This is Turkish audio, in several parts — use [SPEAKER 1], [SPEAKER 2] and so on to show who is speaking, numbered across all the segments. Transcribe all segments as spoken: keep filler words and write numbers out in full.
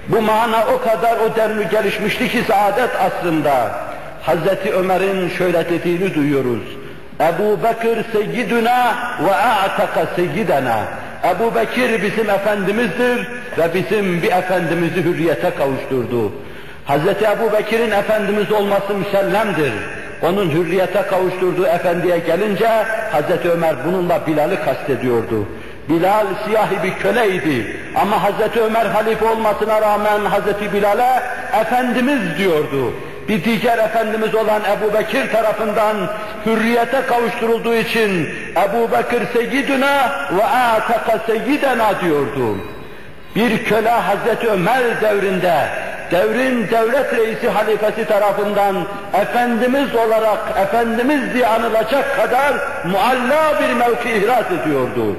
[SPEAKER 1] Bu mana o kadar o denli gelişmişti ki saadet asrında Hazreti Ömer'in şöyle dediğini duyuyoruz. Ebu Bekir seyyiduna ve a'taka seyyidena. Ebu Bekir bizim efendimizdir ve bizim bir efendimizi hürriyete kavuşturdu. Hazreti Ebu Bekir'in efendimiz olması müsellemdir. Onun hürriyete kavuşturduğu efendiye gelince Hazreti Ömer bununla Bilal'i kastediyordu. Bilal siyahi bir köleydi ama Hazreti Ömer halife olmasına rağmen Hazreti Bilal'e Efendimiz diyordu. Bir diğer Efendimiz olan Ebu Bekir tarafından hürriyete kavuşturulduğu için Ebu Bekir seyyiduna ve a'taka seyyidena diyordu. Bir köle Hazreti Ömer devrinde devrin devlet reisi halifesi tarafından Efendimiz olarak Efendimiz diye anılacak kadar mualla bir mevki ihraz ediyordu.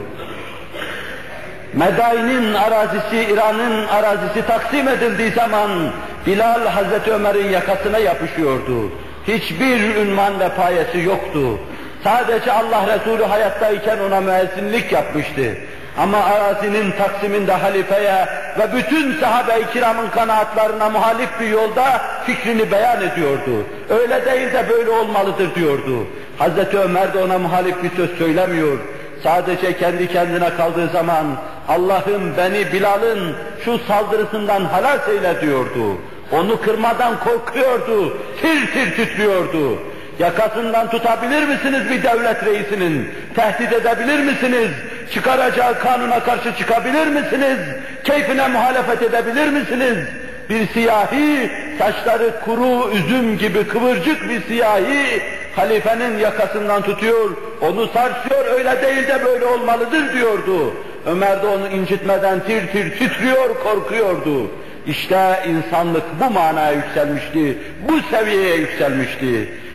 [SPEAKER 1] Medain'in arazisi, İran'ın arazisi taksim edildiği zaman Bilal Hazreti Ömer'in yakasına yapışıyordu. Hiçbir ünvan ve payesi yoktu. Sadece Allah Resulü hayattayken ona müezzinlik yapmıştı. Ama arazinin taksiminde halifeye ve bütün sahabe-i kiramın kanaatlarına muhalif bir yolda fikrini beyan ediyordu. Öyle değil de böyle olmalıdır diyordu. Hazreti Ömer de ona muhalif bir söz söylemiyor. Sadece kendi kendine kaldığı zaman Allah'ım beni Bilal'ın şu saldırısından halas eyle diyordu. Onu kırmadan korkuyordu, tir tir titriyordu. Yakasından tutabilir misiniz bir devlet reisinin? Tehdit edebilir misiniz? Çıkaracağı kanuna karşı çıkabilir misiniz? Keyfine muhalefet edebilir misiniz? Bir siyahi, saçları kuru üzüm gibi kıvırcık bir siyahi, halifenin yakasından tutuyor, onu sarsıyor, öyle değil de böyle olmalıdır diyordu. Ömer de onu incitmeden tir tir titriyor, korkuyordu. İşte insanlık bu manaya yükselmişti, bu seviyeye yükselmişti.